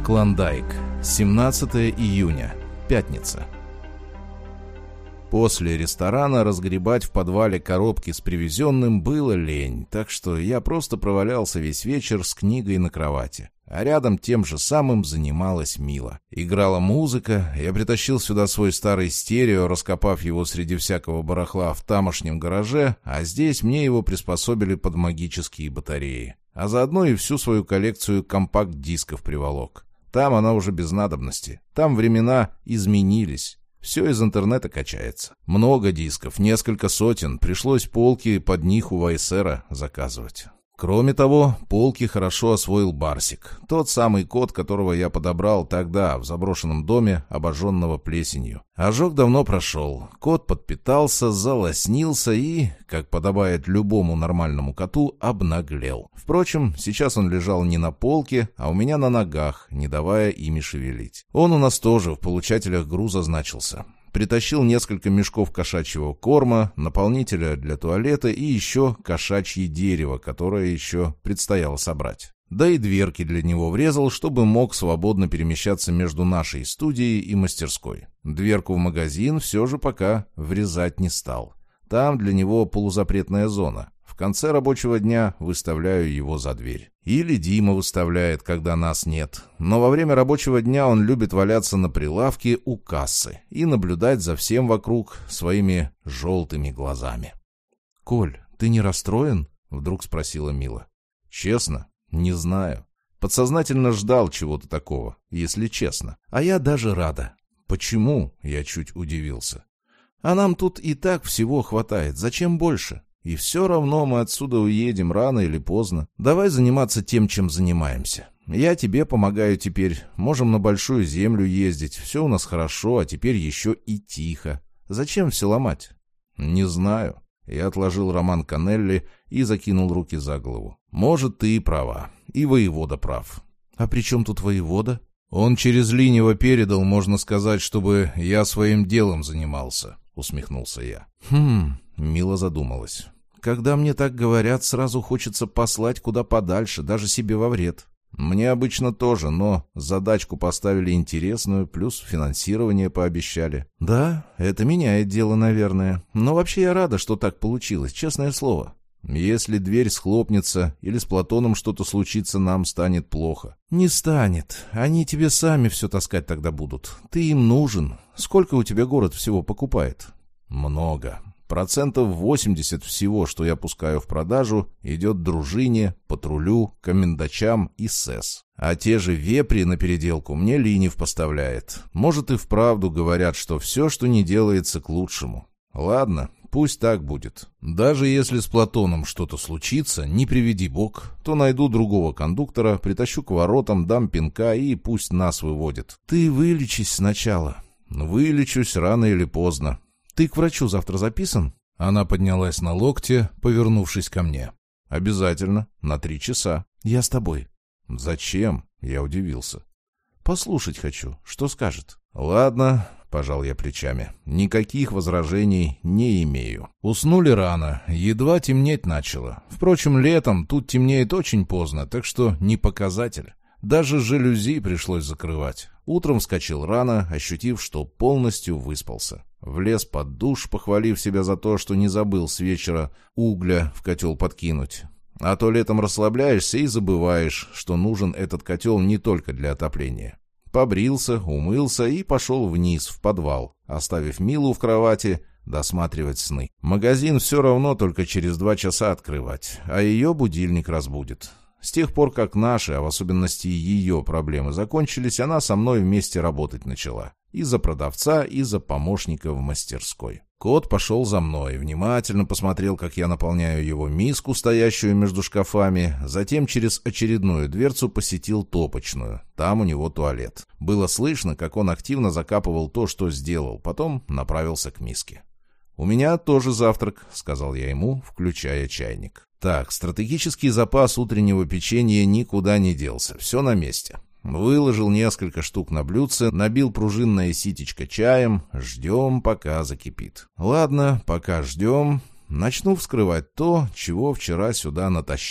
Клондайк. 17 июня. Пятница. После ресторана разгребать в подвале коробки с привезенным было лень, так что я просто провалялся весь вечер с книгой на кровати. А рядом тем же самым занималась Мила. Играла музыка, я притащил сюда свой старый стерео, раскопав его среди всякого барахла в тамошнем гараже, а здесь мне его приспособили под магические батареи. А заодно и всю свою коллекцию компакт-дисков приволок. Там она уже без надобности. Там времена изменились. Все из интернета качается. Много дисков, несколько сотен. Пришлось полки под них у Вайсера заказывать. Кроме того, полки хорошо освоил Барсик. Тот самый кот, которого я подобрал тогда в заброшенном доме, обожженного плесенью. Ожог давно прошел. Кот подпитался, залоснился и, как подобает любому нормальному коту, обнаглел. Впрочем, сейчас он лежал не на полке, а у меня на ногах, не давая ими шевелить. Он у нас тоже в получателях груза значился. Притащил несколько мешков кошачьего корма, наполнителя для туалета и еще кошачье дерево, которое еще предстояло собрать. Да и дверки для него врезал, чтобы мог свободно перемещаться между нашей студией и мастерской. Дверку в магазин все же пока врезать не стал. Там для него полузапретная зона. В конце рабочего дня выставляю его за дверь. Или Дима выставляет, когда нас нет. Но во время рабочего дня он любит валяться на прилавке у кассы и наблюдать за всем вокруг своими желтыми глазами. «Коль, ты не расстроен?» — вдруг спросила Мила. «Честно, не знаю. Подсознательно ждал чего-то такого, если честно. А я даже рада». «Почему?» — я чуть удивился. «А нам тут и так всего хватает. Зачем больше? И все равно мы отсюда уедем рано или поздно. Давай заниматься тем, чем занимаемся. Я тебе помогаю теперь. Можем на большую землю ездить. Все у нас хорошо, а теперь еще и тихо. Зачем все ломать?» «Не знаю». Я отложил роман Канелли и закинул руки за голову. «Может, ты и права. И воевода прав». «А при чем тут воевода?» «Он через Линева передал, можно сказать, чтобы я своим делом занимался», — усмехнулся я. Мила задумалась. «Когда мне так говорят, сразу хочется послать куда подальше, даже себе во вред. Мне обычно тоже, но задачку поставили интересную, плюс финансирование пообещали. Да, это меняет дело, наверное. Но вообще я рада, что так получилось, честное слово. Если дверь схлопнется или с Платоном что-то случится, нам станет плохо». «Не станет. Они тебе сами все таскать тогда будут. Ты им нужен. Сколько у тебя город всего покупает?» «Много. 80% всего, что я пускаю в продажу, идет дружине, патрулю, комендачам и СЭС. А те же вепри на переделку мне Линев поставляет. Может, и вправду говорят, что все, что не делается, к лучшему. Ладно, пусть так будет. Даже если с Платоном что-то случится, не приведи бог, то найду другого кондуктора, притащу к воротам, дам пинка и пусть нас выводит. Ты вылечись сначала». «Вылечусь рано или поздно». «Ты к врачу завтра записан?» Она поднялась на локте, повернувшись ко мне. «Обязательно. На 3 часа». «Я с тобой». «Зачем?» — я удивился. «Послушать хочу. Что скажет?» «Ладно», — пожал я плечами. «Никаких возражений не имею». Уснули рано. Едва темнеть начало. Впрочем, летом тут темнеет очень поздно, так что не показатель. Даже жалюзи пришлось закрывать. Утром вскочил рано, ощутив, что полностью выспался. Влез под душ, похвалив себя за то, что не забыл с вечера угля в котел подкинуть. А то летом расслабляешься и забываешь, что нужен этот котел не только для отопления. Побрился, умылся и пошел вниз, в подвал, оставив Милу в кровати досматривать сны. Магазин все равно только через 2 часа открывать, а ее будильник разбудит. С тех пор, как наши, а в особенности ее проблемы закончились, она со мной вместе работать начала. И за продавца, и за помощника в мастерской. Кот пошел за мной, внимательно посмотрел, как я наполняю его миску, стоящую между шкафами, затем через очередную дверцу посетил топочную. Там у него туалет. Было слышно, как он активно закапывал то, что сделал, потом направился к миске. «У меня тоже завтрак», — сказал я ему, включая чайник. Так, стратегический запас утреннего печенья никуда не делся, все на месте. Выложил несколько штук на блюдце, набил пружинное ситечко чаем, ждем, пока закипит. Ладно, пока ждем, начну вскрывать то, чего вчера сюда натащил.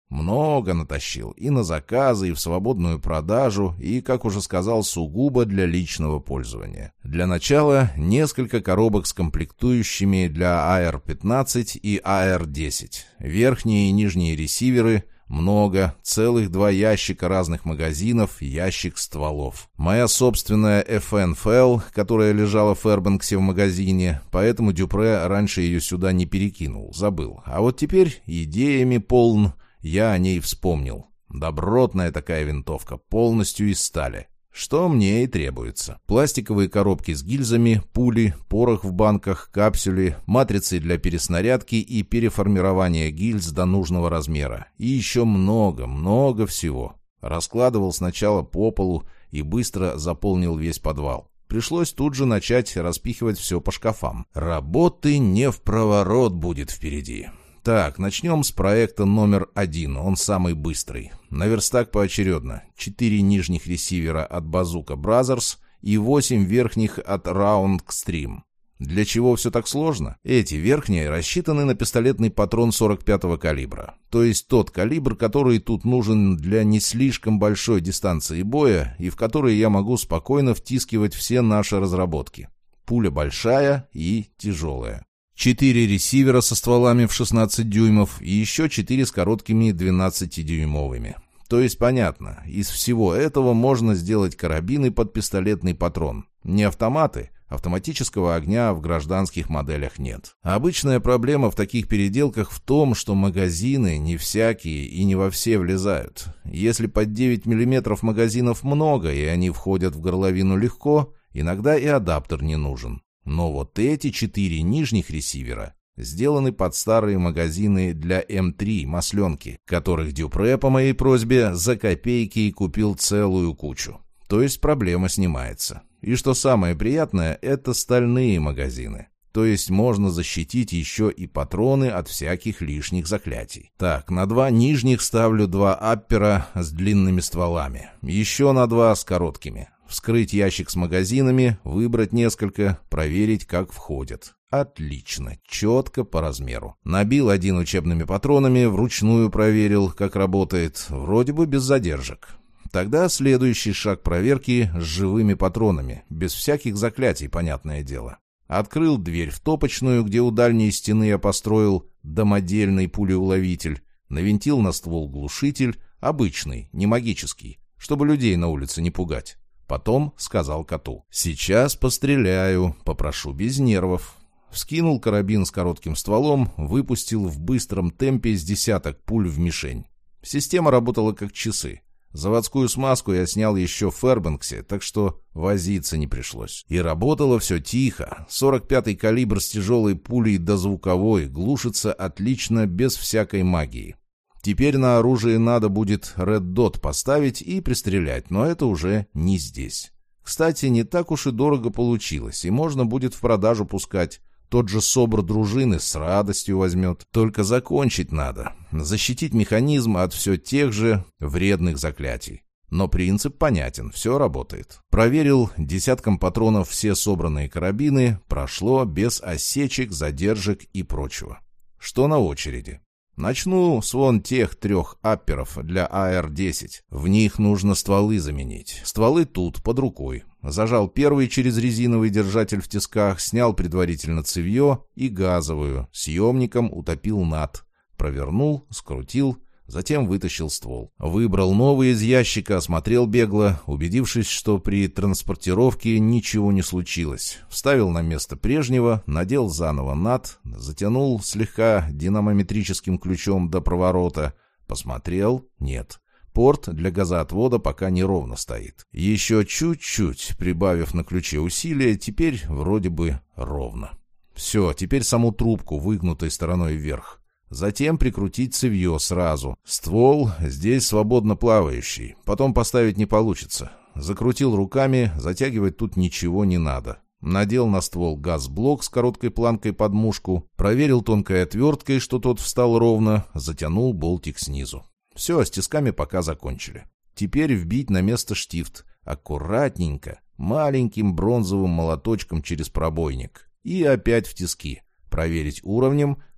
Много натащил и на заказы, и в свободную продажу, и, как уже сказал, сугубо для личного пользования. Для начала несколько коробок с комплектующими для AR-15 и AR-10. Верхние и нижние ресиверы — много, целых 2 ящика разных магазинов, ящик стволов. Моя собственная FNFL, которая лежала в Фэрбанксе в магазине, поэтому Дюпре раньше ее сюда не перекинул, забыл. А вот теперь идеями полн, я о ней вспомнил. Добротная такая винтовка, полностью из стали. Что мне и требуется. Пластиковые коробки с гильзами, пули, порох в банках, капсюли, матрицы для переснарядки и переформирования гильз до нужного размера. И еще много всего. Раскладывал сначала по полу и быстро заполнил весь подвал. Пришлось тут же начать распихивать все по шкафам. Работы не впроворот будет впереди. Так, начнем с проекта номер 1, он самый быстрый. На верстак поочередно. 4 нижних ресивера от Bazooka Brothers и 8 верхних от Round Extreme. Для чего все так сложно? Эти верхние рассчитаны на пистолетный патрон 45-го калибра. То есть тот калибр, который тут нужен для не слишком большой дистанции боя и в который я могу спокойно втискивать все наши разработки. Пуля большая и тяжелая. 4 ресивера со стволами в 16 дюймов и еще 4 с короткими 12-дюймовыми. То есть понятно, из всего этого можно сделать карабины под пистолетный патрон. Не автоматы, автоматического огня в гражданских моделях нет. Обычная проблема в таких переделках в том, что магазины не всякие и не во все влезают. Если под 9 мм магазинов много и они входят в горловину легко, иногда и адаптер не нужен. Но вот эти 4 нижних ресивера сделаны под старые магазины для М3 масленки, которых Дюпре по моей просьбе за копейки и купил целую кучу. То есть проблема снимается. И что самое приятное, это стальные магазины. То есть можно защитить еще и патроны от всяких лишних заклятий. Так, на 2 нижних ставлю 2 аппера с длинными стволами. Еще на 2 с короткими. Вскрыть ящик с магазинами, выбрать несколько, проверить, как входят. Отлично, четко по размеру. Набил 1 учебными патронами, вручную проверил, как работает, вроде бы без задержек. Тогда следующий шаг проверки с живыми патронами, без всяких заклятий, понятное дело. Открыл дверь в топочную, где у дальней стены я построил домодельный пулеуловитель, навинтил на ствол глушитель, обычный, не магический, чтобы людей на улице не пугать. Потом сказал коту: «Сейчас постреляю, попрошу без нервов». Вскинул карабин с коротким стволом, выпустил в быстром темпе с десяток пуль в мишень. Система работала как часы. Заводскую смазку я снял еще в Фэрбанксе, так что возиться не пришлось. И работало все тихо. 45-й калибр с тяжелой пулей дозвуковой глушится отлично, без всякой магии. Теперь на оружие надо будет Red Dot поставить и пристрелять, но это уже не здесь. Кстати, не так уж и дорого получилось, и можно будет в продажу пускать. Тот же СОБР дружины с радостью возьмет. Только закончить надо. Защитить механизм от все тех же вредных заклятий. Но принцип понятен, все работает. Проверил десятком патронов все собранные карабины, прошло без осечек, задержек и прочего. Что на очереди? Начну с вон тех 3 апперов для AR-10. В них нужно стволы заменить. Стволы тут, под рукой. Зажал первый через резиновый держатель в тисках, снял предварительно цевье и газовую. Съемником утопил над. Провернул, скрутил, затем вытащил ствол. Выбрал новый из ящика, осмотрел бегло, убедившись, что при транспортировке ничего не случилось. Вставил на место прежнего, надел заново над, затянул слегка динамометрическим ключом до проворота. Посмотрел — нет. Порт для газоотвода пока неровно стоит. Еще чуть-чуть, прибавив на ключе усилия, теперь вроде бы ровно. Все, теперь саму трубку выгнутой стороной вверх. Затем прикрутить цевье сразу. Ствол здесь свободно плавающий, потом поставить не получится. Закрутил руками, затягивать тут ничего не надо. Надел на ствол газблок с короткой планкой под мушку, проверил тонкой отверткой, что тот встал ровно, затянул болтик снизу. Все, с тисками пока закончили. Теперь вбить на место штифт. Аккуратненько, маленьким бронзовым молоточком через пробойник. И опять в тиски. Проверить уровнем,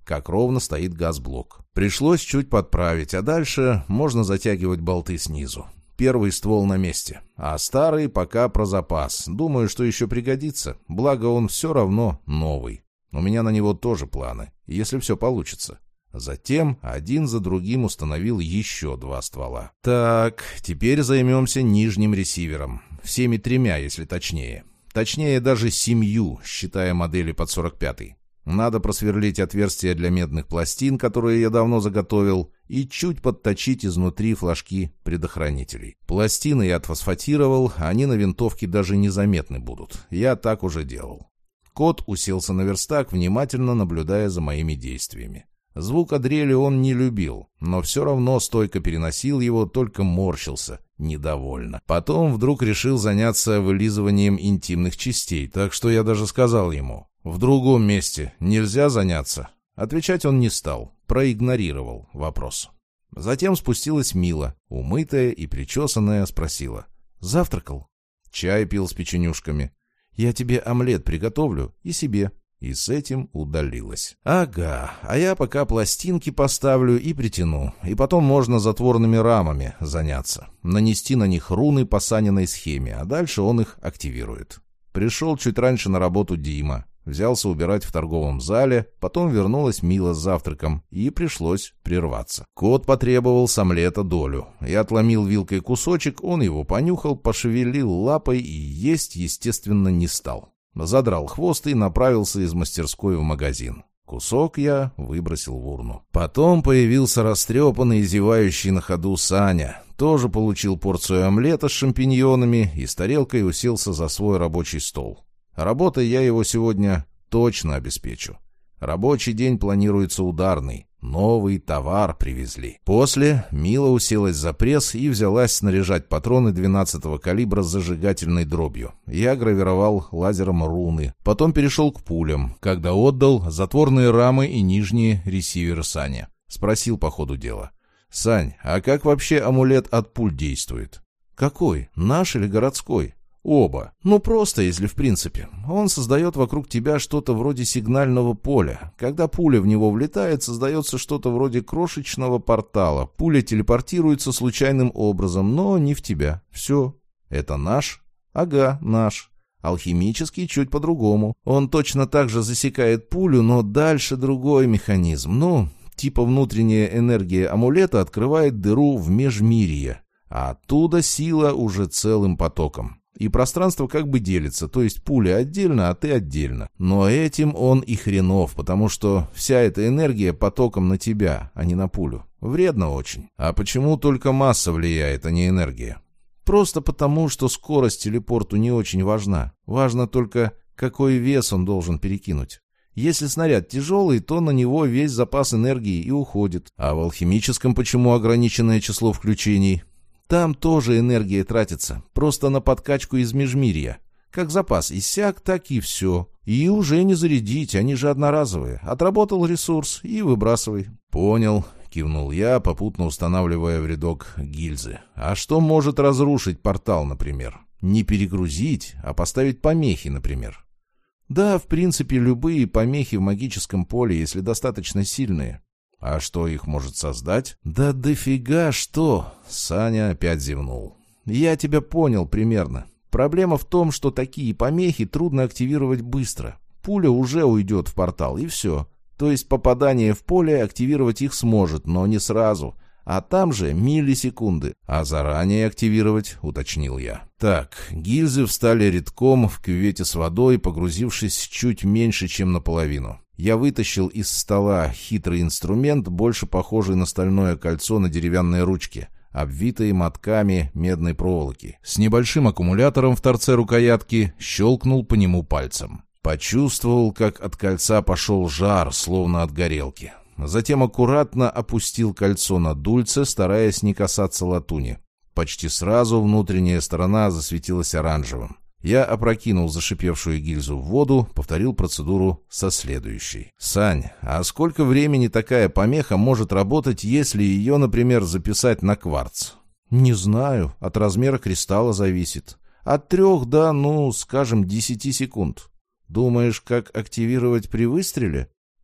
как ровно стоит газблок. Пришлось чуть подправить, а дальше можно затягивать болты снизу. Первый ствол на месте, а старый пока про запас. Думаю, что еще пригодится, благо он все равно новый. У меня на него тоже планы, если все получится. Затем один за другим установил еще 2 ствола. Так, теперь займемся нижним ресивером. Всеми 3, если точнее. Точнее, даже 7, считая модели под 45-й. Надо просверлить отверстия для медных пластин, которые я давно заготовил, и чуть подточить изнутри флажки предохранителей. Пластины я отфосфатировал, они на винтовке даже незаметны будут. Я так уже делал. Кот уселся на верстак, внимательно наблюдая за моими действиями. Звука дрели он не любил, но все равно стойко переносил его, только морщился, недовольно. Потом вдруг решил заняться вылизыванием интимных частей, так что я даже сказал ему: «В другом месте нельзя заняться?» Отвечать он не стал, проигнорировал вопрос. Затем спустилась Мила, умытая и причесанная, спросила: «Завтракал?» «Чай пил с печенюшками». «Я тебе омлет приготовлю и себе». И с этим удалилась. «Ага, а я пока пластинки поставлю и притяну, и потом можно затворными рамами заняться. Нанести на них руны по Саниной схеме, а дальше он их активирует». Пришел чуть раньше на работу Дима. Взялся убирать в торговом зале, потом вернулась Мила с завтраком, и пришлось прерваться. Кот потребовал с омлета долю. Я отломил вилкой кусочек, он его понюхал, пошевелил лапой и есть, естественно, не стал. Задрал хвост и направился из мастерской в магазин. Кусок я выбросил в урну. Потом появился растрепанный и зевающий на ходу Саня. Тоже получил порцию омлета с шампиньонами и с тарелкой уселся за свой рабочий стол. Работой я его сегодня точно обеспечу. Рабочий день планируется ударный. Новый товар привезли. После Мила уселась за пресс и взялась снаряжать патроны 12-го калибра с зажигательной дробью. Я гравировал лазером руны. Потом перешел к пулям, когда отдал затворные рамы и нижние ресиверы Сане. Спросил по ходу дела: «Сань, а как вообще амулет от пуль действует?» «Какой? Наш или городской?» «Оба. Ну, просто, если в принципе. Он создает вокруг тебя что-то вроде сигнального поля. Когда пуля в него влетает, создается что-то вроде крошечного портала. Пуля телепортируется случайным образом, но не в тебя. Все. Это наш?» «Ага, наш. Алхимический чуть по-другому. Он точно так же засекает пулю, но дальше другой механизм. Ну, типа внутренняя энергия амулета открывает дыру в межмирье, а оттуда сила уже целым потоком. И пространство как бы делится, то есть пуля отдельно, а ты отдельно. Но этим он и хренов, потому что вся эта энергия потоком на тебя, а не на пулю. Вредно очень. А почему только масса влияет, а не энергия? Просто потому, что скорость телепорту не очень важна. Важно только, какой вес он должен перекинуть. Если снаряд тяжелый, то на него весь запас энергии и уходит. А в алхимическом почему ограниченное число включений? Там тоже энергия тратится, просто на подкачку из межмирья. Как запас иссяк, так и все. И уже не зарядить, они же одноразовые. Отработал ресурс и выбрасывай. Понял, кивнул я, попутно устанавливая в рядок гильзы. А что может разрушить портал, например? Не перегрузить, а поставить помехи, например. Да, в принципе, любые помехи в магическом поле, если достаточно сильные. А что их может создать? Да дофига что! Саня опять зевнул. Я тебя понял примерно. Проблема в том, что такие помехи трудно активировать быстро. Пуля уже уйдет в портал, и все. То есть попадание в поле активировать их сможет, но не сразу. А там же миллисекунды. А заранее активировать, уточнил я. Так, гильзы встали рядком в кювете с водой, погрузившись чуть меньше, чем наполовину. Я вытащил из стола хитрый инструмент, больше похожий на стальное кольцо на деревянной ручке, обвитые мотками медной проволоки. С небольшим аккумулятором в торце рукоятки щелкнул по нему пальцем. Почувствовал, как от кольца пошел жар, словно от горелки. Затем аккуратно опустил кольцо на дульце, стараясь не касаться латуни. Почти сразу внутренняя сторона засветилась оранжевым. Я опрокинул зашипевшую гильзу в воду, повторил процедуру со следующей. «Сань, а сколько времени такая помеха может работать, если ее, например, записать на кварц?» «Не знаю, от размера кристалла зависит. От 3 до, скажем, 10 секунд. Думаешь, как активировать при выстреле?»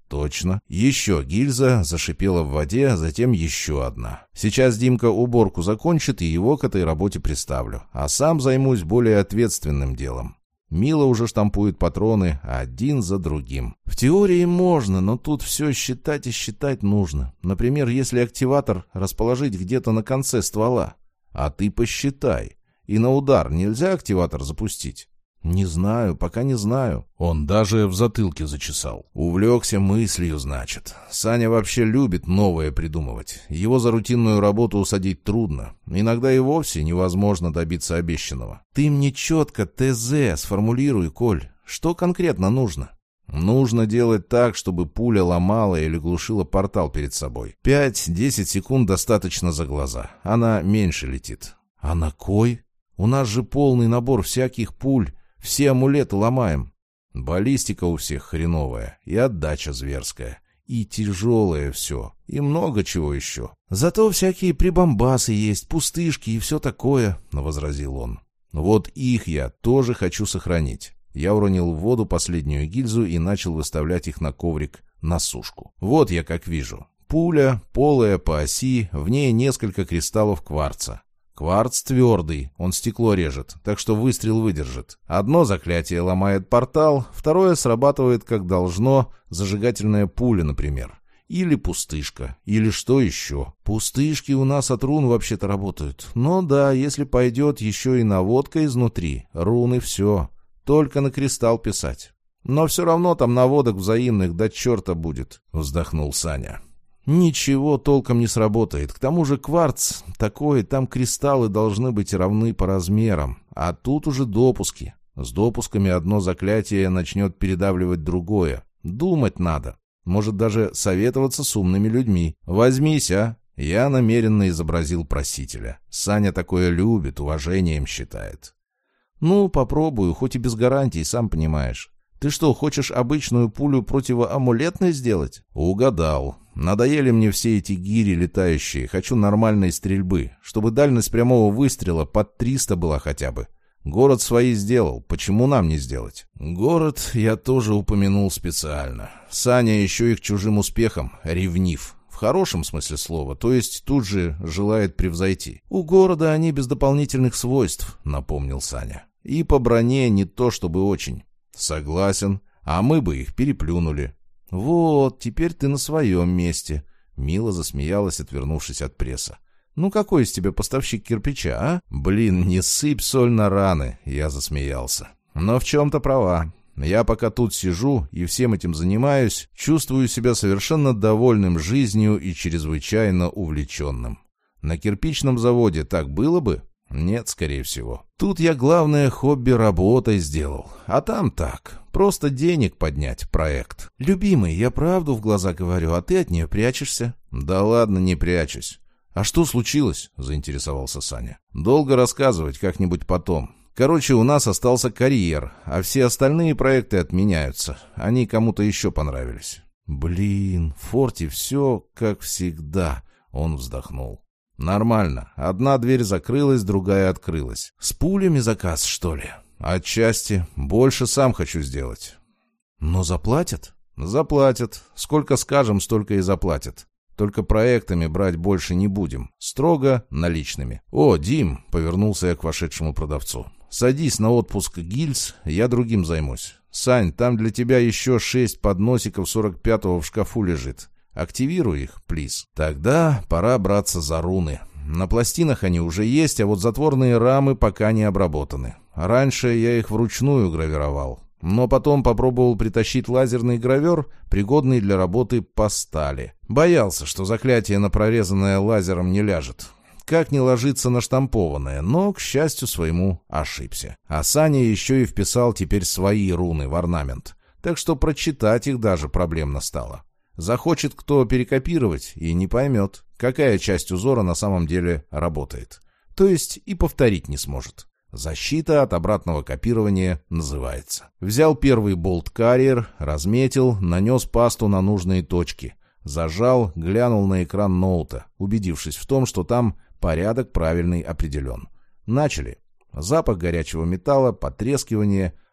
Точно. Еще гильза зашипела в воде, затем еще одна. Сейчас Димка уборку закончит, и его к этой работе приставлю. А сам займусь более ответственным делом. Мила уже штампует патроны один за другим. В теории можно, но тут все считать и считать нужно. Например, если активатор расположить где-то на конце ствола. А ты посчитай. И на удар нельзя активатор запустить? Не знаю, пока не знаю. Он даже в затылке зачесал. Увлекся мыслью, значит. Саня вообще любит новое придумывать. Его за рутинную работу усадить трудно. Иногда и вовсе невозможно добиться обещанного. Ты мне четко ТЗ сформулируй, Коль. Что конкретно нужно? Нужно делать так, чтобы пуля ломала или глушила портал перед собой. 5-10 секунд достаточно за глаза. Она меньше летит. А на кой? У нас же полный набор всяких пуль. Все амулеты ломаем. Баллистика у всех хреновая, и отдача зверская, и тяжелое все, и много чего еще. Зато всякие прибамбасы есть, пустышки и все такое, — возразил он. Вот их я тоже хочу сохранить. Я уронил в воду последнюю гильзу и начал выставлять их на коврик на сушку. Вот я как вижу. Пуля, полая по оси, в ней несколько кристаллов кварца. Кварц твердый, он стекло режет, так что выстрел выдержит. Одно заклятие ломает портал, второе срабатывает как должно, зажигательная пуля, например. Или пустышка, или что еще. Пустышки у нас от рун вообще-то работают. Но да, если пойдет еще и наводка изнутри, руны все. Только на кристалл писать. Но все равно там наводок взаимных до черта будет, вздохнул Саня. Ничего толком не сработает. К тому же кварц такой, там кристаллы должны быть равны по размерам. А тут уже допуски. С допусками одно заклятие начнет передавливать другое. Думать надо. Может даже советоваться с умными людьми. Возьмись, а? Я намеренно изобразил просителя. Саня такое любит, уважением считает. Ну, попробую, хоть и без гарантий, сам понимаешь. Ты что, хочешь обычную пулю противоамулетной сделать? Угадал. Надоели мне все эти гири летающие. Хочу нормальной стрельбы, чтобы дальность прямого выстрела под 300 была хотя бы. Город свои сделал. Почему нам не сделать? Город я тоже упомянул специально. Саня еще и к чужим успехам ревнив. В хорошем смысле слова, то есть тут же желает превзойти. У города они без дополнительных свойств, напомнил Саня. И по броне не то чтобы очень. Согласен, а мы бы их переплюнули. Вот, теперь ты на своем месте. Мила засмеялась, отвернувшись от пресса. Ну какой из тебя поставщик кирпича, а? Блин, не сыпь соль на раны, я засмеялся. Но в чем-то права. Я пока тут сижу и всем этим занимаюсь, чувствую себя совершенно довольным жизнью и чрезвычайно увлеченным. На кирпичном заводе так было бы? Нет, скорее всего. Тут я главное хобби работой сделал. А там так. Просто денег поднять проект. Любимый, я правду в глаза говорю, а ты от нее прячешься? Да ладно, не прячусь. А что случилось? Заинтересовался Саня. Долго рассказывать, как-нибудь потом. Короче, у нас остался карьер, а все остальные проекты отменяются. Они кому-то еще понравились. Блин, в форте все как всегда. Он вздохнул. Нормально. Одна дверь закрылась, другая открылась. С пулями заказ, что ли? Отчасти. Больше сам хочу сделать. Но заплатят? Заплатят. Сколько скажем, столько и заплатят. Только проектами брать больше не будем. Строго наличными. О, Дим, повернулся я к вошедшему продавцу. Садись на отпуск гильз, я другим займусь. Сань, там для тебя еще 6 подносиков 45-го в шкафу лежит. Активируй их, плиз. Тогда пора браться за руны. На пластинах они уже есть, а вот затворные рамы пока не обработаны. Раньше я их вручную гравировал. Но потом попробовал притащить лазерный гравер, пригодный для работы по стали. Боялся, что заклятие на прорезанное лазером не ляжет. Как не ложится на штампованное, но, к счастью своему, ошибся. А Саня еще и вписал теперь свои руны в орнамент. Так что прочитать их даже проблемно стало. Захочет кто перекопировать и не поймет, какая часть узора на самом деле работает. То есть и повторить не сможет. Защита от обратного копирования называется. Взял первый болт-карьер, разметил, нанес пасту на нужные точки. Зажал, глянул на экран ноута, убедившись в том, что там порядок правильный определен. Начали. Запах горячего металла, потрескивание,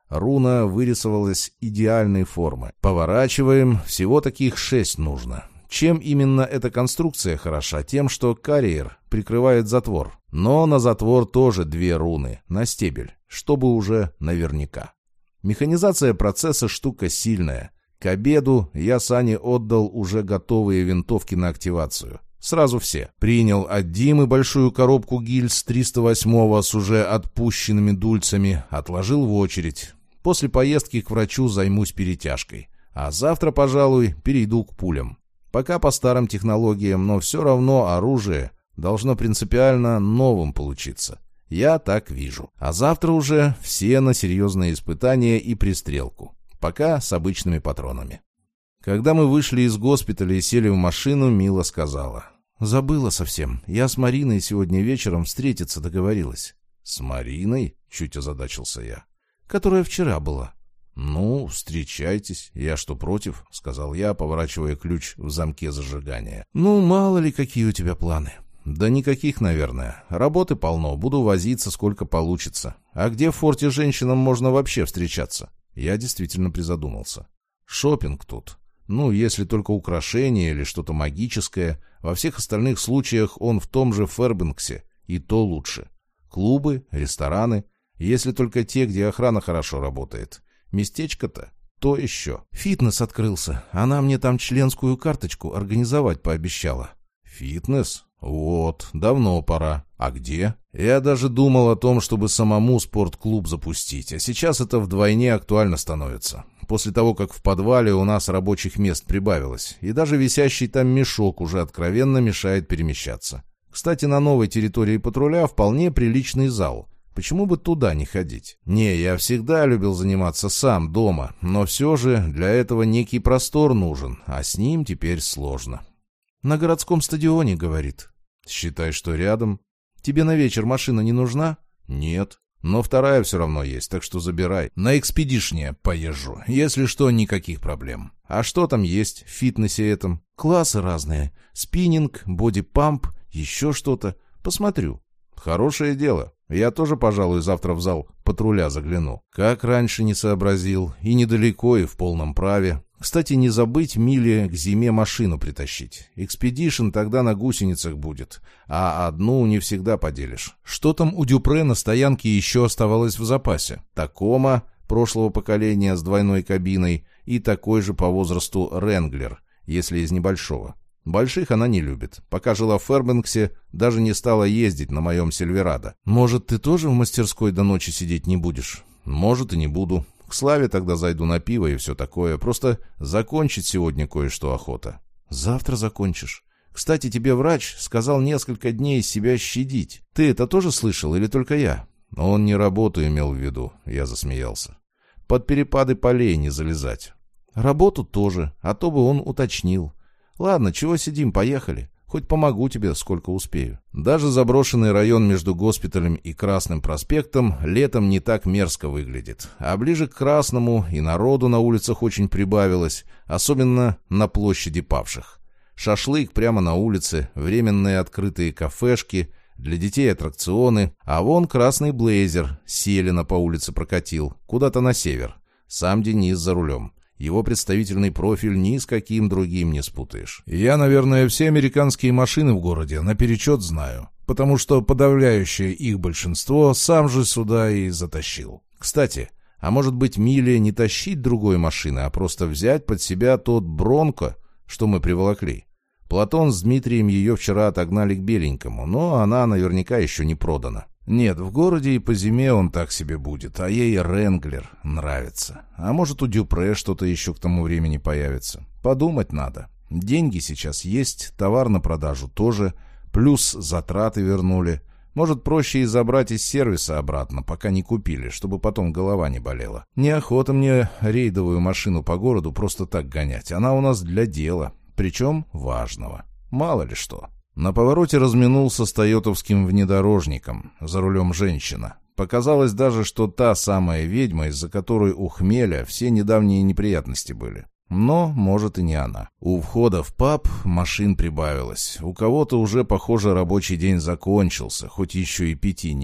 Руна вырисовалась идеальной формы. Поворачиваем, всего таких 6 нужно. Чем именно эта конструкция хороша? Тем, что карьер прикрывает затвор. Но на затвор тоже 2 руны, на стебель, чтобы уже наверняка. Механизация процесса штука сильная. К обеду я Сане отдал уже готовые винтовки на активацию. Сразу все. Принял от Димы большую коробку гильз 308-го с уже отпущенными дульцами, отложил в очередь. После поездки к врачу займусь перетяжкой. А завтра, пожалуй, перейду к пулям. Пока по старым технологиям, но все равно оружие должно принципиально новым получиться. Я так вижу. А завтра уже все на серьезные испытания и пристрелку. Пока с обычными патронами. Когда мы вышли из госпиталя и сели в машину, Мила сказала: «Забыла совсем. Я с Мариной сегодня вечером встретиться договорилась». «С Мариной?» — чуть озадачился я. «Которая вчера была». «Ну, встречайтесь. Я что, против?» — сказал я, поворачивая ключ в замке зажигания. «Ну, мало ли, какие у тебя планы». «Да никаких, наверное. Работы полно. Буду возиться, сколько получится. А где в форте женщинам можно вообще встречаться?» Я действительно призадумался. «Шопинг тут. Ну, если только украшения или что-то магическое. Во всех остальных случаях он в том же Фэрбенксе. И то лучше. Клубы, рестораны. Если только те, где охрана хорошо работает. Местечко-то то еще. Фитнес открылся. Она мне там членскую карточку организовать пообещала». «Фитнес? Вот, давно пора. А где?» «Я даже думал о том, чтобы самому спортклуб запустить. А сейчас это вдвойне актуально становится. После того, как в подвале у нас рабочих мест прибавилось. И даже висящий там мешок уже откровенно мешает перемещаться. Кстати, на новой территории патруля вполне приличный зал. Почему бы туда не ходить? Не, я всегда любил заниматься сам, дома. Но все же для этого некий простор нужен. А с ним теперь сложно». «На городском стадионе, — говорит». «Считай, что рядом». «Тебе на вечер машина не нужна?» «Нет. Но вторая все равно есть, так что забирай. На экспедишне поезжу. Если что, никаких проблем». «А что там есть в фитнесе этом?» «Классы разные. Спиннинг, бодипамп, еще что-то. Посмотрю». «Хорошее дело. Я тоже, пожалуй, завтра в зал патруля загляну. Как раньше не сообразил. И недалеко, и в полном праве. Кстати, не забыть Миле к зиме машину притащить. Экспедишн тогда на гусеницах будет, а одну не всегда поделишь. Что там у Дюпре на стоянке еще оставалось в запасе? Такома прошлого поколения с двойной кабиной и такой же по возрасту Ренглер, если из небольшого. Больших она не любит. Пока жила в Фэрбенксе, даже не стала ездить на моем Сильверадо. «Может, ты тоже в мастерской до ночи сидеть не будешь?» «Может, и не буду. К Славе тогда зайду на пиво и все такое. Просто закончить сегодня кое-что охота». «Завтра закончишь. Кстати, тебе врач сказал несколько дней себя щадить. Ты это тоже слышал или только я?» «Он не работу имел в виду», — я засмеялся. «Под перепады полей не залезать». «Работу тоже, а то бы он уточнил. Ладно, чего сидим, поехали. Хоть помогу тебе, сколько успею». Даже заброшенный район между госпиталем и Красным проспектом летом не так мерзко выглядит. А ближе к Красному и народу на улицах очень прибавилось, особенно на площади павших. Шашлык прямо на улице, временные открытые кафешки, для детей аттракционы, а вон красный блейзер Селина по улице прокатил, куда-то на север. Сам Денис за рулем. Его представительный профиль ни с каким другим не спутаешь. Я, наверное, все американские машины в городе наперечет знаю, потому что подавляющее их большинство сам же сюда и затащил. Кстати, а может быть Миле не тащить другой машины, а просто взять под себя тот Бронко, что мы приволокли? Платон с Дмитрием ее вчера отогнали к беленькому, но она наверняка еще не продана. Нет, в городе и по зиме он так себе будет, а ей Ренглер нравится. А может, у Дюпре что-то еще к тому времени появится. Подумать надо. Деньги сейчас есть, товар на продажу тоже, плюс затраты вернули. Может, проще и забрать из сервиса обратно, пока не купили, чтобы потом голова не болела. Неохота мне рейдовую машину по городу просто так гонять. Она у нас для дела, причем важного. Мало ли что. На повороте разминулся с тойотовским внедорожником, за рулем женщина. Показалось даже, что та самая ведьма, из-за которой у Хмеля все недавние неприятности были. Но, может, и не она. У входа в паб машин прибавилось. У кого-то уже, похоже, рабочий день закончился, хоть еще и 5 нет.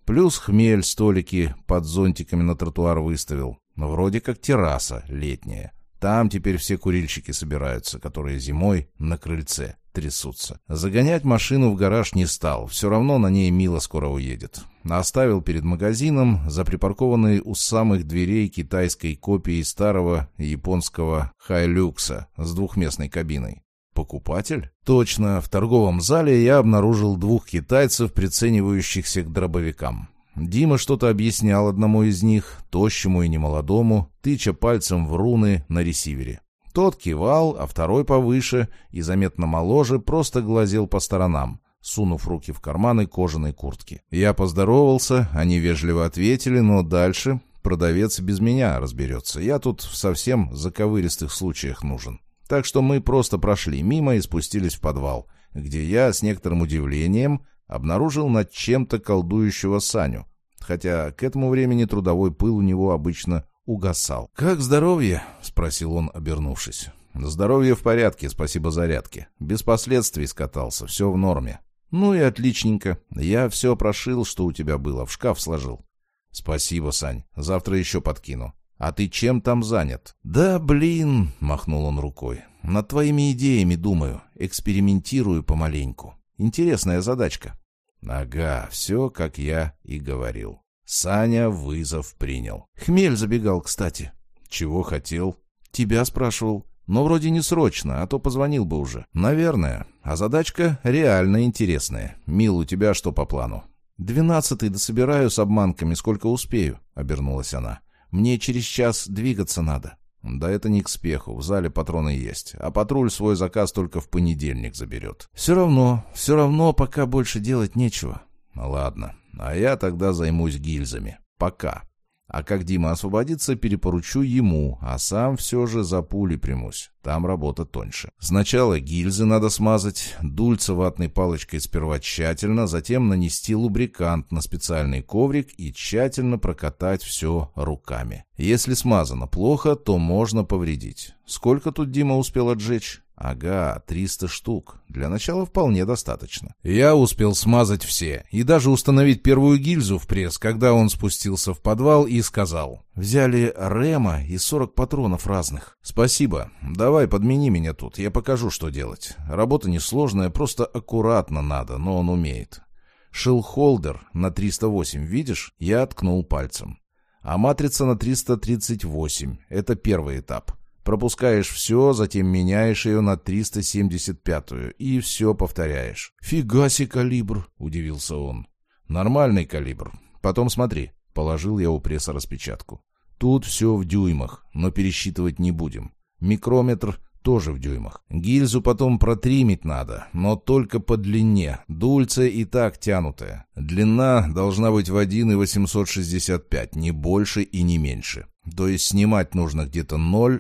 Плюс хмель, столики под зонтиками на тротуар выставил. Вроде как терраса летняя. Там теперь все курильщики собираются, которые зимой на крыльце трясутся. Загонять машину в гараж не стал, все равно на ней Мила скоро уедет. Оставил перед магазином, за припаркованной у самых дверей китайской копией старого японского Хайлюкса с двухместной кабиной. Покупатель? Точно, в торговом зале я обнаружил двух китайцев, приценивающихся к дробовикам. Дима что-то объяснял одному из них, тощему и немолодому, тыча пальцем в руны на ресивере. Тот кивал, а второй повыше и заметно моложе просто глазел по сторонам, сунув руки в карманы кожаной куртки. Я поздоровался, они вежливо ответили, но дальше продавец без меня разберется. Я тут в совсем заковыристых случаях нужен. Так что мы просто прошли мимо и спустились в подвал, где я с некоторым удивлением обнаружил над чем-то колдующего Саню, хотя к этому времени трудовой пыл у него обычно угасал. «Как здоровье?» — спросил он, обернувшись. «Здоровье в порядке, спасибо зарядке. Без последствий скатался, все в норме». «Ну и отличненько. Я все прошил, что у тебя было, в шкаф сложил». «Спасибо, Сань, завтра еще подкину». «А ты чем там занят?» «Да, блин», — махнул он рукой. «Над твоими идеями думаю, экспериментирую помаленьку. Интересная задачка». Ага, все, как я и говорил. Саня вызов принял. Хмель забегал, кстати. Чего хотел? Тебя спрашивал. Но вроде не срочно, а то позвонил бы уже. Наверное. А задачка реально интересная. Мил, у тебя что по плану? 12-й дособираю с обманками, сколько успею, обернулась она. Мне через час двигаться надо. Да это не к спеху, в зале патроны есть, а патруль свой заказ только в понедельник заберет. Все равно пока больше делать нечего. Ладно, а я тогда займусь гильзами. Пока. А как Дима освободится, перепоручу ему, а сам все же за пули примусь. Там работа тоньше. Сначала гильзы надо смазать, дульца ватной палочкой сперва тщательно, затем нанести лубрикант на специальный коврик и тщательно прокатать все руками. Если смазано плохо, то можно повредить. Сколько тут Дима успел отжечь? Ага, 300 штук. Для начала вполне достаточно. Я успел смазать все и даже установить первую гильзу в пресс, когда он спустился в подвал и сказал: «Взяли Рема и 40 патронов разных». «Спасибо. Давай подмени меня тут, я покажу, что делать. Работа несложная, просто аккуратно надо, но он умеет». «Шилл-холдер на 308, видишь?» Я ткнул пальцем. «А матрица на 338. Это первый этап». Пропускаешь все, затем меняешь ее на 375-ю и все повторяешь. «Фига себе калибр!» — удивился он. «Нормальный калибр. Потом смотри». Положил я у пресса распечатку. «Тут все в дюймах, но пересчитывать не будем. Микрометр тоже в дюймах. Гильзу потом протримить надо, но только по длине. Дульце и так тянутая. Длина должна быть в 1,865, не больше и не меньше. То есть снимать нужно где-то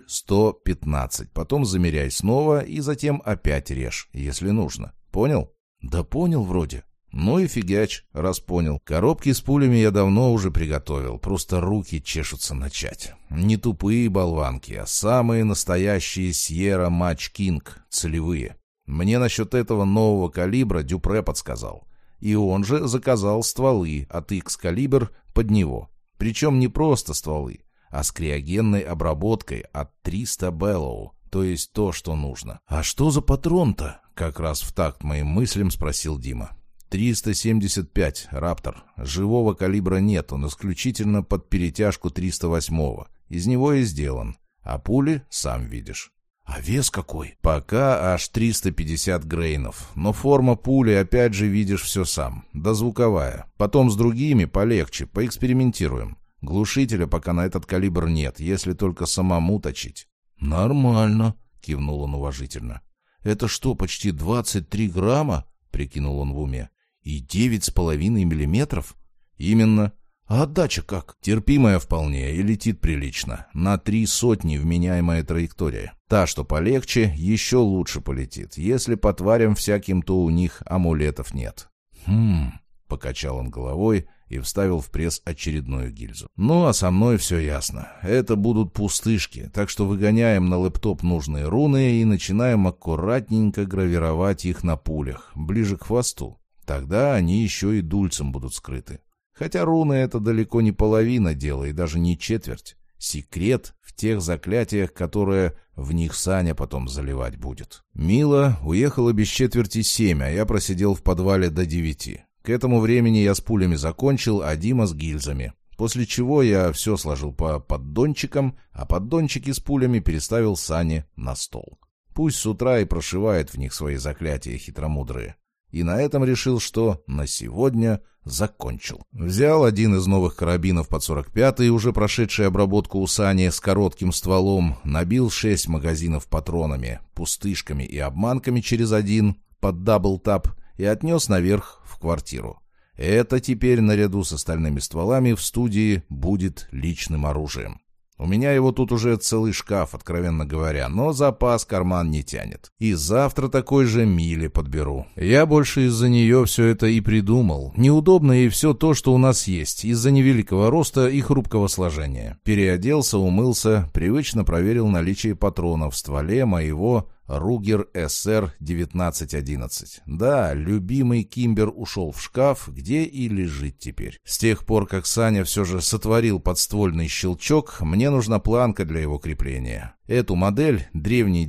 0,115. Потом замеряй снова и затем опять режь, если нужно. Понял?» «Да понял вроде». «Ну и фигяч, раз понял. Коробки с пулями я давно уже приготовил, просто руки чешутся начать. Не тупые болванки, а самые настоящие Sierra Match King, целевые. Мне насчет этого нового калибра Дюпре подсказал. И он же заказал стволы от X-калибр под него. Причем не просто стволы, а с криогенной обработкой от 300 Bellow, то есть то, что нужно». «А что за патрон-то?» — как раз в такт моим мыслям спросил Дима. 375, Раптор. Живого калибра нет, он исключительно под перетяжку 308-го. Из него и сделан. А пули сам видишь. А вес какой? Пока аж 350 грейнов. Но форма пули, опять же, видишь все сам. Дозвуковая. Потом с другими полегче, поэкспериментируем. Глушителя пока на этот калибр нет, если только самому точить. Нормально, кивнул он уважительно. Это что, почти 23 грамма? Прикинул он в уме. И 9,5 миллиметров? Именно. А отдача как? Терпимая вполне и летит прилично. На 300 вменяемая траектория. Та, что полегче, еще лучше полетит. Если по тварям всяким, то у них амулетов нет. Покачал он головой и вставил в пресс очередную гильзу. Ну, а со мной все ясно. Это будут пустышки, так что выгоняем на лэптоп нужные руны и начинаем аккуратненько гравировать их на пулях, ближе к хвосту. Тогда они еще и дульцем будут скрыты. Хотя руны — это далеко не половина дела и даже не четверть. Секрет в тех заклятиях, которые в них Саня потом заливать будет. Мила уехала без четверти 7, а я просидел в подвале до 9. К этому времени я с пулями закончил, а Дима с гильзами. После чего я все сложил по поддончикам, а поддончики с пулями переставил Сане на стол. Пусть с утра и прошивает в них свои заклятия хитромудрые. И на этом решил, что на сегодня закончил. Взял один из новых карабинов под 45-й, уже прошедший обработку у Сани, с коротким стволом, набил 6 магазинов патронами, пустышками и обманками через один под дабл-тап и отнес наверх в квартиру. Это теперь наряду с остальными стволами в студии будет личным оружием. У меня его тут уже целый шкаф, откровенно говоря, но запас карман не тянет. И завтра такой же Миле подберу. Я больше из-за нее все это и придумал. Неудобно ей все то, что у нас есть, из-за невеликого роста и хрупкого сложения. Переоделся, умылся, привычно проверил наличие патронов в стволе моего Ругер СР-1911. Да, любимый Кимбер ушел в шкаф, где и лежит теперь. С тех пор, как Саня все же сотворил подствольный щелчок, мне нужна планка для его крепления. Эту модель, древний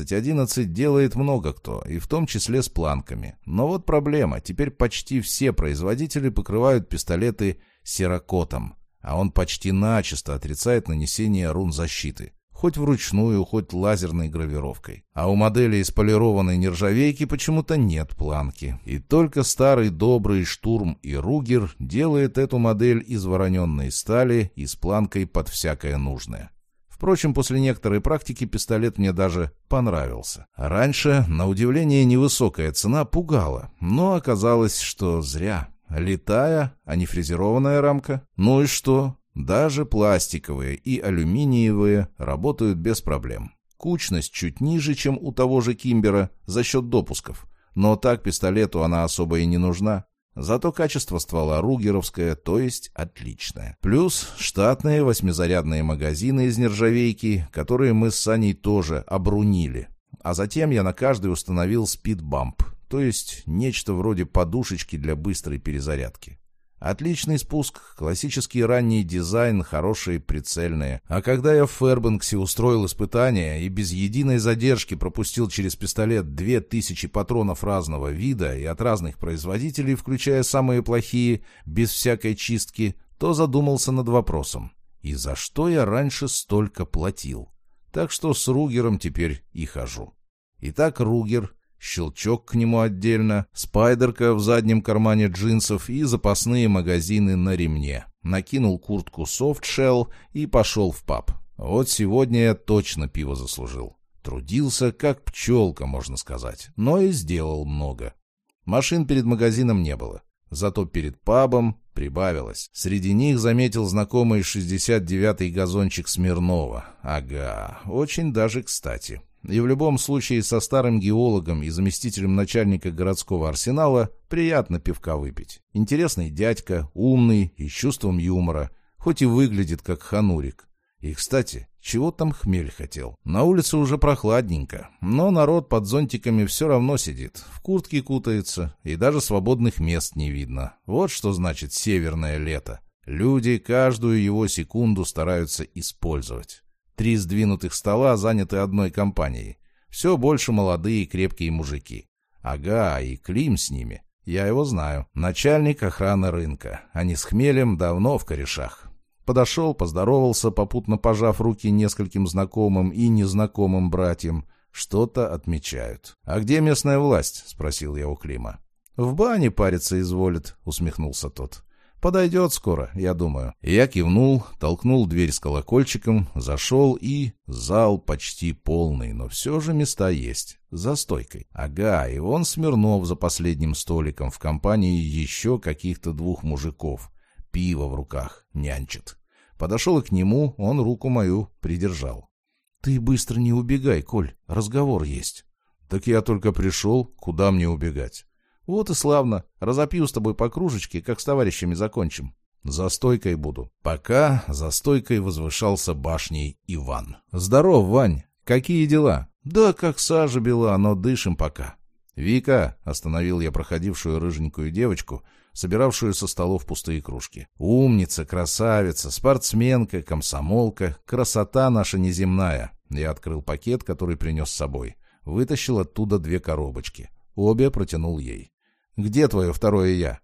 1911, делает много кто, и в том числе с планками. Но вот проблема, теперь почти все производители покрывают пистолеты серокотом, а он почти начисто отрицает нанесение рун защиты. Хоть вручную, хоть лазерной гравировкой. А у модели из полированной нержавейки почему-то нет планки. И только старый добрый Штурм и Ругер делает эту модель из вороненной стали и с планкой под всякое нужное. Впрочем, после некоторой практики пистолет мне даже понравился. Раньше, на удивление, невысокая цена пугала, но оказалось, что зря. Литая, а не фрезерованная рамка. Ну и что? Даже пластиковые и алюминиевые работают без проблем. Кучность чуть ниже, чем у того же Кимбера за счет допусков. Но так пистолету она особо и не нужна. Зато качество ствола ругеровское, то есть отличное. Плюс штатные 8-зарядные магазины из нержавейки, которые мы с Саней тоже обрунили. А затем я на каждый установил спидбамп, то есть нечто вроде подушечки для быстрой перезарядки. Отличный спуск, классический ранний дизайн, хорошие прицельные. А когда я в Фэрбанксе устроил испытания и без единой задержки пропустил через пистолет 2000 патронов разного вида и от разных производителей, включая самые плохие, без всякой чистки, то задумался над вопросом. И за что я раньше столько платил? Так что с Ругером теперь и хожу. Итак, Ругер... Щелчок к нему отдельно, спайдерка в заднем кармане джинсов и запасные магазины на ремне. Накинул куртку софтшелл и пошел в паб. Вот сегодня я точно пиво заслужил. Трудился как пчелка, можно сказать, но и сделал много. Машин перед магазином не было, зато перед пабом прибавилось. Среди них заметил знакомый 69-й газончик Смирнова. Ага, очень даже кстати. И в любом случае со старым геологом и заместителем начальника городского арсенала приятно пивка выпить. Интересный дядька, умный и с чувством юмора, хоть и выглядит как ханурик. И, кстати, чего там хмель хотел? На улице уже прохладненько, но народ под зонтиками все равно сидит, в куртке кутается, и даже свободных мест не видно. Вот что значит северное лето. Люди каждую его секунду стараются использовать. 3 сдвинутых стола заняты одной компанией. Все больше молодые крепкие мужики. Ага, и Клим с ними. Я его знаю. Начальник охраны рынка. Они с хмелем давно в корешах. Подошел, поздоровался, попутно пожав руки нескольким знакомым и незнакомым братьям. Что-то отмечают. «А где местная власть?» — спросил я у Клима. «В бане париться изволит», — усмехнулся тот. «Подойдет скоро, я думаю». Я кивнул, толкнул дверь с колокольчиком, зашел и... Зал почти полный, но все же места есть. За стойкой. Ага, и вон Смирнов за последним столиком в компании еще каких-то 2 мужиков. Пиво в руках нянчит. Подошел и к нему, он руку мою придержал. «Ты быстро не убегай, Коль, разговор есть». «Так я только пришел, куда мне убегать?» «Вот и славно. Разопью с тобой по кружечке, как с товарищами закончим». «За стойкой буду». Пока за стойкой возвышался башней Иван. «Здоров, Вань. Какие дела?» «Да как сажа бела, но дышим пока». «Вика!» — остановил я проходившую рыженькую девочку, собиравшую со столов пустые кружки. «Умница, красавица, спортсменка, комсомолка, красота наша неземная!» Я открыл пакет, который принес с собой. Вытащил оттуда 2 коробочки. Обе протянул ей. «Где твое второе я?»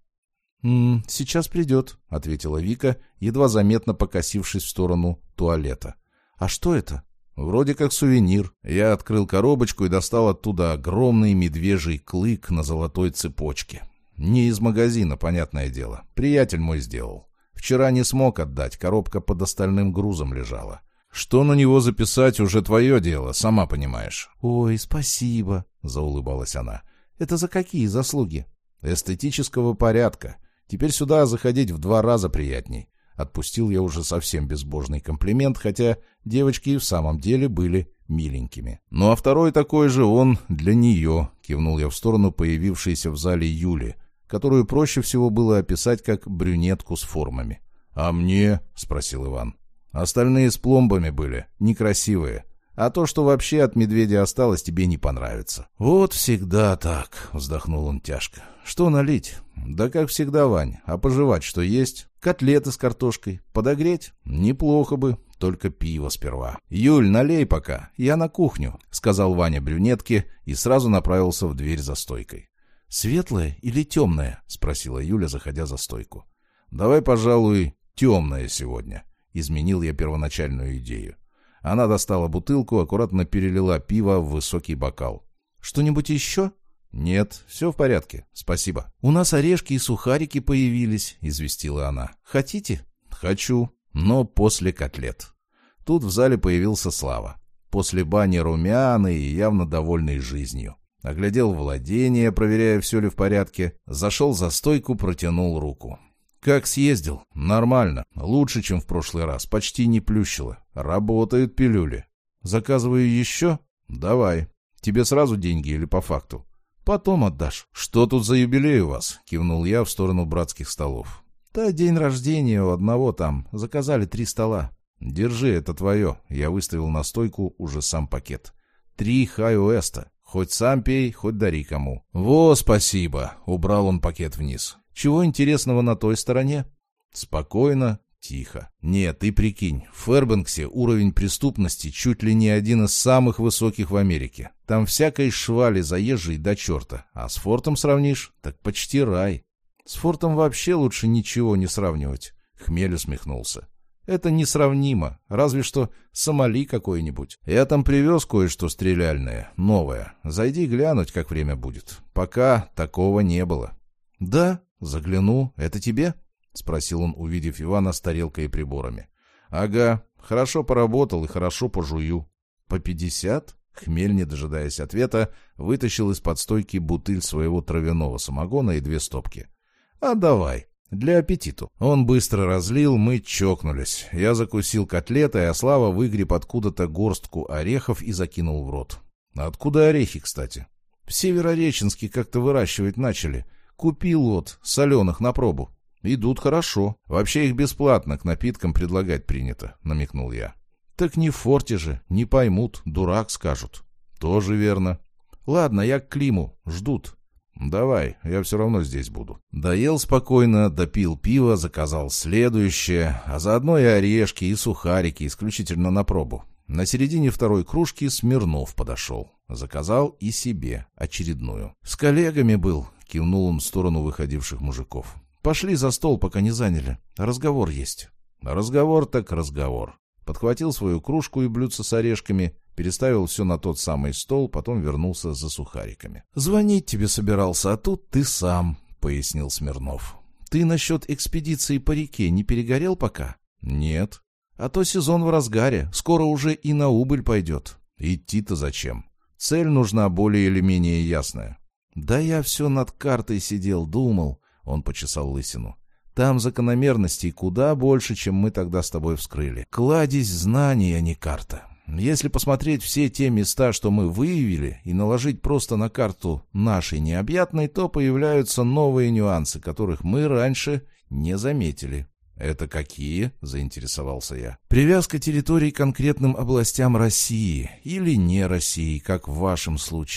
«Сейчас придет», — ответила Вика, едва заметно покосившись в сторону туалета. «А что это?» «Вроде как сувенир». Я открыл коробочку и достал оттуда огромный медвежий клык на золотой цепочке. Не из магазина, понятное дело. Приятель мой сделал. Вчера не смог отдать, коробка под остальным грузом лежала. Что на него записать, уже твое дело, сама понимаешь. «Ой, спасибо», — заулыбалась она. «Это за какие заслуги?» «Эстетического порядка. Теперь сюда заходить в 2 раза приятней». Отпустил я уже совсем безбожный комплимент, хотя девочки и в самом деле были миленькими. «Ну а второй такой же он для нее», — кивнул я в сторону появившейся в зале Юли, которую проще всего было описать как брюнетку с формами. «А мне?» — спросил Иван. «Остальные с пломбами были, некрасивые. А то, что вообще от медведя осталось, тебе не понравится». «Вот всегда так», — вздохнул он тяжко. «Что налить?» «Да как всегда, Вань. А пожевать что есть? Котлеты с картошкой. Подогреть? Неплохо бы. Только пиво сперва». «Юль, налей пока. Я на кухню», — сказал Ваня брюнетке и сразу направился в дверь за стойкой. «Светлое или темное?» — спросила Юля, заходя за стойку. «Давай, пожалуй, темное сегодня», — изменил я первоначальную идею. Она достала бутылку, аккуратно перелила пиво в высокий бокал. «Что-нибудь еще?» «Нет, все в порядке, спасибо». «У нас орешки и сухарики появились», — известила она. «Хотите?» «Хочу, но после котлет». Тут в зале появился Слава. После бани румяный и явно довольный жизнью. Оглядел владение, проверяя, все ли в порядке. Зашел за стойку, протянул руку. «Как съездил?» «Нормально. Лучше, чем в прошлый раз. Почти не плющило. Работают пилюли». «Заказываю еще?» «Давай. Тебе сразу деньги или по факту?» «Потом отдашь». «Что тут за юбилей у вас?» — кивнул я в сторону братских столов. «Да день рождения у одного там. Заказали 3 стола». «Держи, это твое». Я выставил на стойку уже сам пакет. 3 хай-уэста. Хоть сам пей, хоть дари кому. «Во, спасибо!» — убрал он пакет вниз. «Чего интересного на той стороне?» «Спокойно, тихо. Нет, ты прикинь, в Фэрбэнксе уровень преступности чуть ли не один из самых высоких в Америке. Там всякой швали заезжей до черта. А с Фортом сравнишь? Так почти рай». «С Фортом вообще лучше ничего не сравнивать», — Хмель усмехнулся. «Это несравнимо, разве что Сомали какой-нибудь. Я там привез кое-что стреляльное, новое. Зайди глянуть, как время будет. Пока такого не было». «Да, загляну. Это тебе?» — спросил он, увидев Ивана с тарелкой и приборами. «Ага, хорошо поработал и хорошо пожую». «По 50?» Хмель, не дожидаясь ответа, вытащил из-под стойки бутыль своего травяного самогона и 2 стопки. «А давай. Для аппетиту». Он быстро разлил, мы чокнулись. Я закусил котлетой, а Слава выгреб откуда-то горстку орехов и закинул в рот. «Откуда орехи, кстати?» «В Северореченске как-то выращивать начали. Купил вот, соленых на пробу. Идут хорошо. Вообще их бесплатно к напиткам предлагать принято», — намекнул я. «Так не в Форте же, не поймут, дурак скажут». «Тоже верно». «Ладно, я к Климу, ждут». «Давай, я все равно здесь буду». Доел спокойно, допил пиво, заказал следующее, а заодно и орешки, и сухарики, исключительно на пробу. На середине второй кружки Смирнов подошел. Заказал и себе очередную. «С коллегами был», — кивнул он в сторону выходивших мужиков. «Пошли за стол, пока не заняли. Разговор есть». «Разговор так разговор». Подхватил свою кружку и блюдце с орешками, переставил все на тот самый стол, потом вернулся за сухариками. «Звонить тебе собирался, а тут ты сам», — пояснил Смирнов. «Ты насчет экспедиции по реке не перегорел пока?» «Нет». «А то сезон в разгаре, скоро уже и на убыль пойдет». «Идти-то зачем? Цель нужна более или менее ясная». «Да я все над картой сидел, думал», — он почесал лысину. «Там закономерностей куда больше, чем мы тогда с тобой вскрыли. Кладезь знаний, а не карта. Если посмотреть все те места, что мы выявили, и наложить просто на карту нашей необъятной, то появляются новые нюансы, которых мы раньше не заметили». «Это какие?» — заинтересовался я. «Привязка территорий к конкретным областям России или не России, как в вашем случае.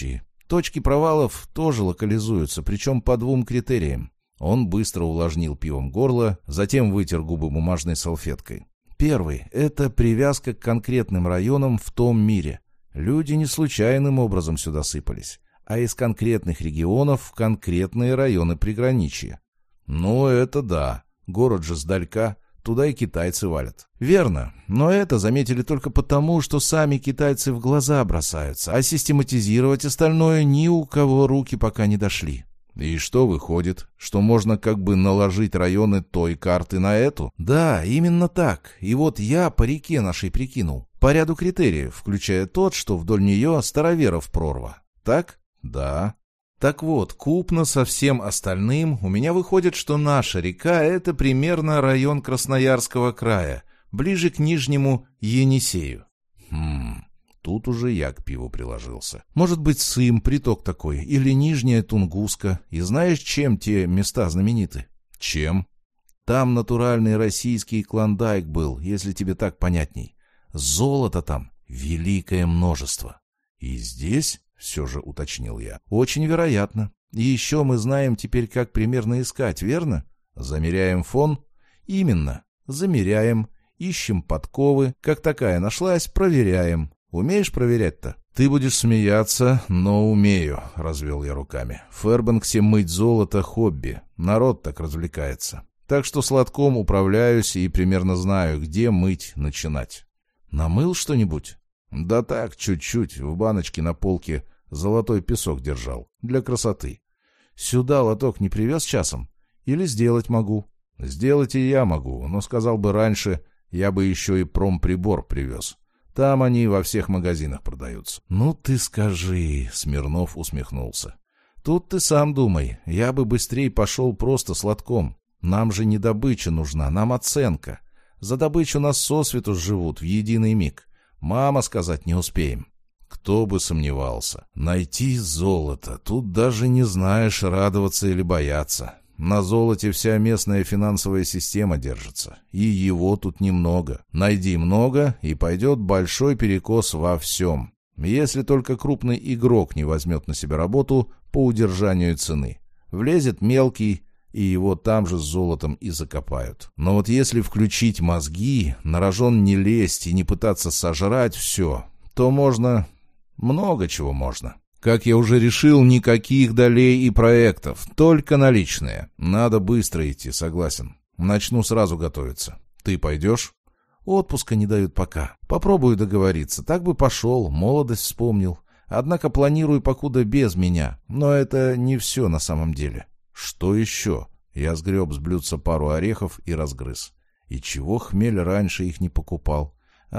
Точки провалов тоже локализуются, причем по 2 критериям. Он быстро увлажнил пивом горло, затем вытер губы бумажной салфеткой. Первый – это привязка к конкретным районам в том мире. Люди не случайным образом сюда сыпались, а из конкретных регионов в конкретные районы приграничья. Ну, это да. Город же сдалька, туда и китайцы валят. Верно, но это заметили только потому, что сами китайцы в глаза бросаются, а систематизировать остальное ни у кого руки пока не дошли. И что выходит? Что можно как бы наложить районы той карты на эту? Да, именно так. И вот я по реке нашей прикинул. По ряду критериев, включая тот, что вдоль нее староверов прорва. Так? Да. Так вот, купно со всем остальным, у меня выходит, что наша река — это примерно район Красноярского края, ближе к Нижнему Енисею. Тут уже я к пиву приложился. Может быть, Сым, приток такой, или Нижняя Тунгуска. И знаешь, чем те места знамениты? Чем? Там натуральный российский клондайк был, если тебе так понятней. Золота там великое множество. И здесь, все же уточнил я, очень вероятно. И еще мы знаем теперь, как примерно искать, верно? Замеряем фон? Именно. Замеряем, ищем подковы. Как такая нашлась, проверяем. Умеешь проверять-то? Ты будешь смеяться, но умею, развел я руками. В Фэрбанксе мыть золото — хобби. Народ так развлекается. Так что с лотком управляюсь и примерно знаю, где мыть начинать. Намыл что-нибудь? Да так, чуть-чуть. В баночке на полке золотой песок держал. Для красоты. Сюда лоток не привез часом? Или сделать могу? Сделать и я могу, но сказал бы раньше, я бы еще и промприбор привез. Там они во всех магазинах продаются. Ну ты скажи, Смирнов усмехнулся. Тут ты сам думай, я бы быстрее пошел просто с лотком. Нам же не добыча нужна, нам оценка. За добычу нас сосвету живут в единый миг. Мама сказать не успеем. Кто бы сомневался. Найти золото, тут даже не знаешь, радоваться или бояться. На золоте вся местная финансовая система держится, и его тут немного. Найди много, и пойдет большой перекос во всем. Если только крупный игрок не возьмет на себя работу по удержанию цены. Влезет мелкий, и его там же с золотом и закопают. Но вот если включить мозги, на рожон не лезть и не пытаться сожрать все, то можно... много чего можно. Как я уже решил, никаких долей и проектов, только наличные. Надо быстро идти, согласен. Начну сразу готовиться. Ты пойдешь? Отпуска не дают пока. Попробую договориться. Так бы пошел, молодость вспомнил. Однако планирую покуда без меня. Но это не все на самом деле. Что еще? Я сгреб с блюдца пару орехов и разгрыз. И чего хмель раньше их не покупал?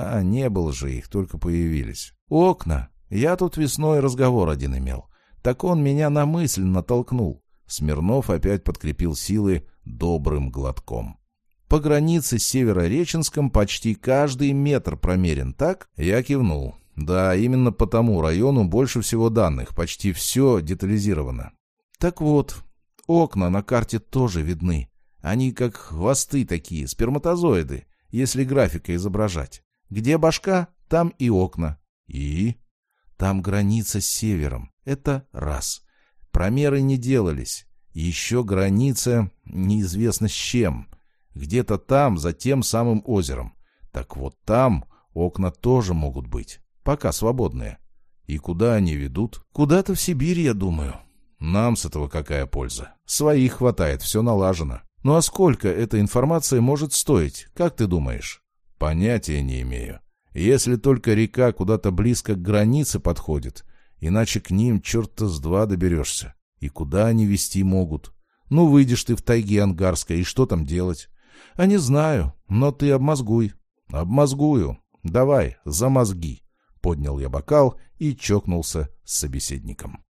Не было же их, только появились. Окна. Я тут весной разговор один имел. Так он меня на мысль натолкнул. Смирнов опять подкрепил силы добрым глотком. По границе с Северореченском почти каждый метр промерен, так? Я кивнул. Да, именно по тому району больше всего данных, почти все детализировано. Так вот, окна на карте тоже видны. Они как хвосты такие, сперматозоиды, если графика изображать. Где башка, там и окна. И... Там граница с севером. Это раз. Промеры не делались. Еще граница неизвестно с чем. Где-то там, за тем самым озером. Так вот там окна тоже могут быть. Пока свободные. И куда они ведут? Куда-то в Сибирь, я думаю. Нам с этого какая польза? Своих хватает, все налажено. Ну а сколько эта информация может стоить, как ты думаешь? Понятия не имею. Если только река куда-то близко к границе подходит, иначе к ним черта с два доберешься. И куда они вести могут? Ну, выйдешь ты в тайге Ангарской, и что там делать? А не знаю, но ты обмозгуй. Обмозгую. Давай, за мозги. Поднял я бокал и чокнулся с собеседником.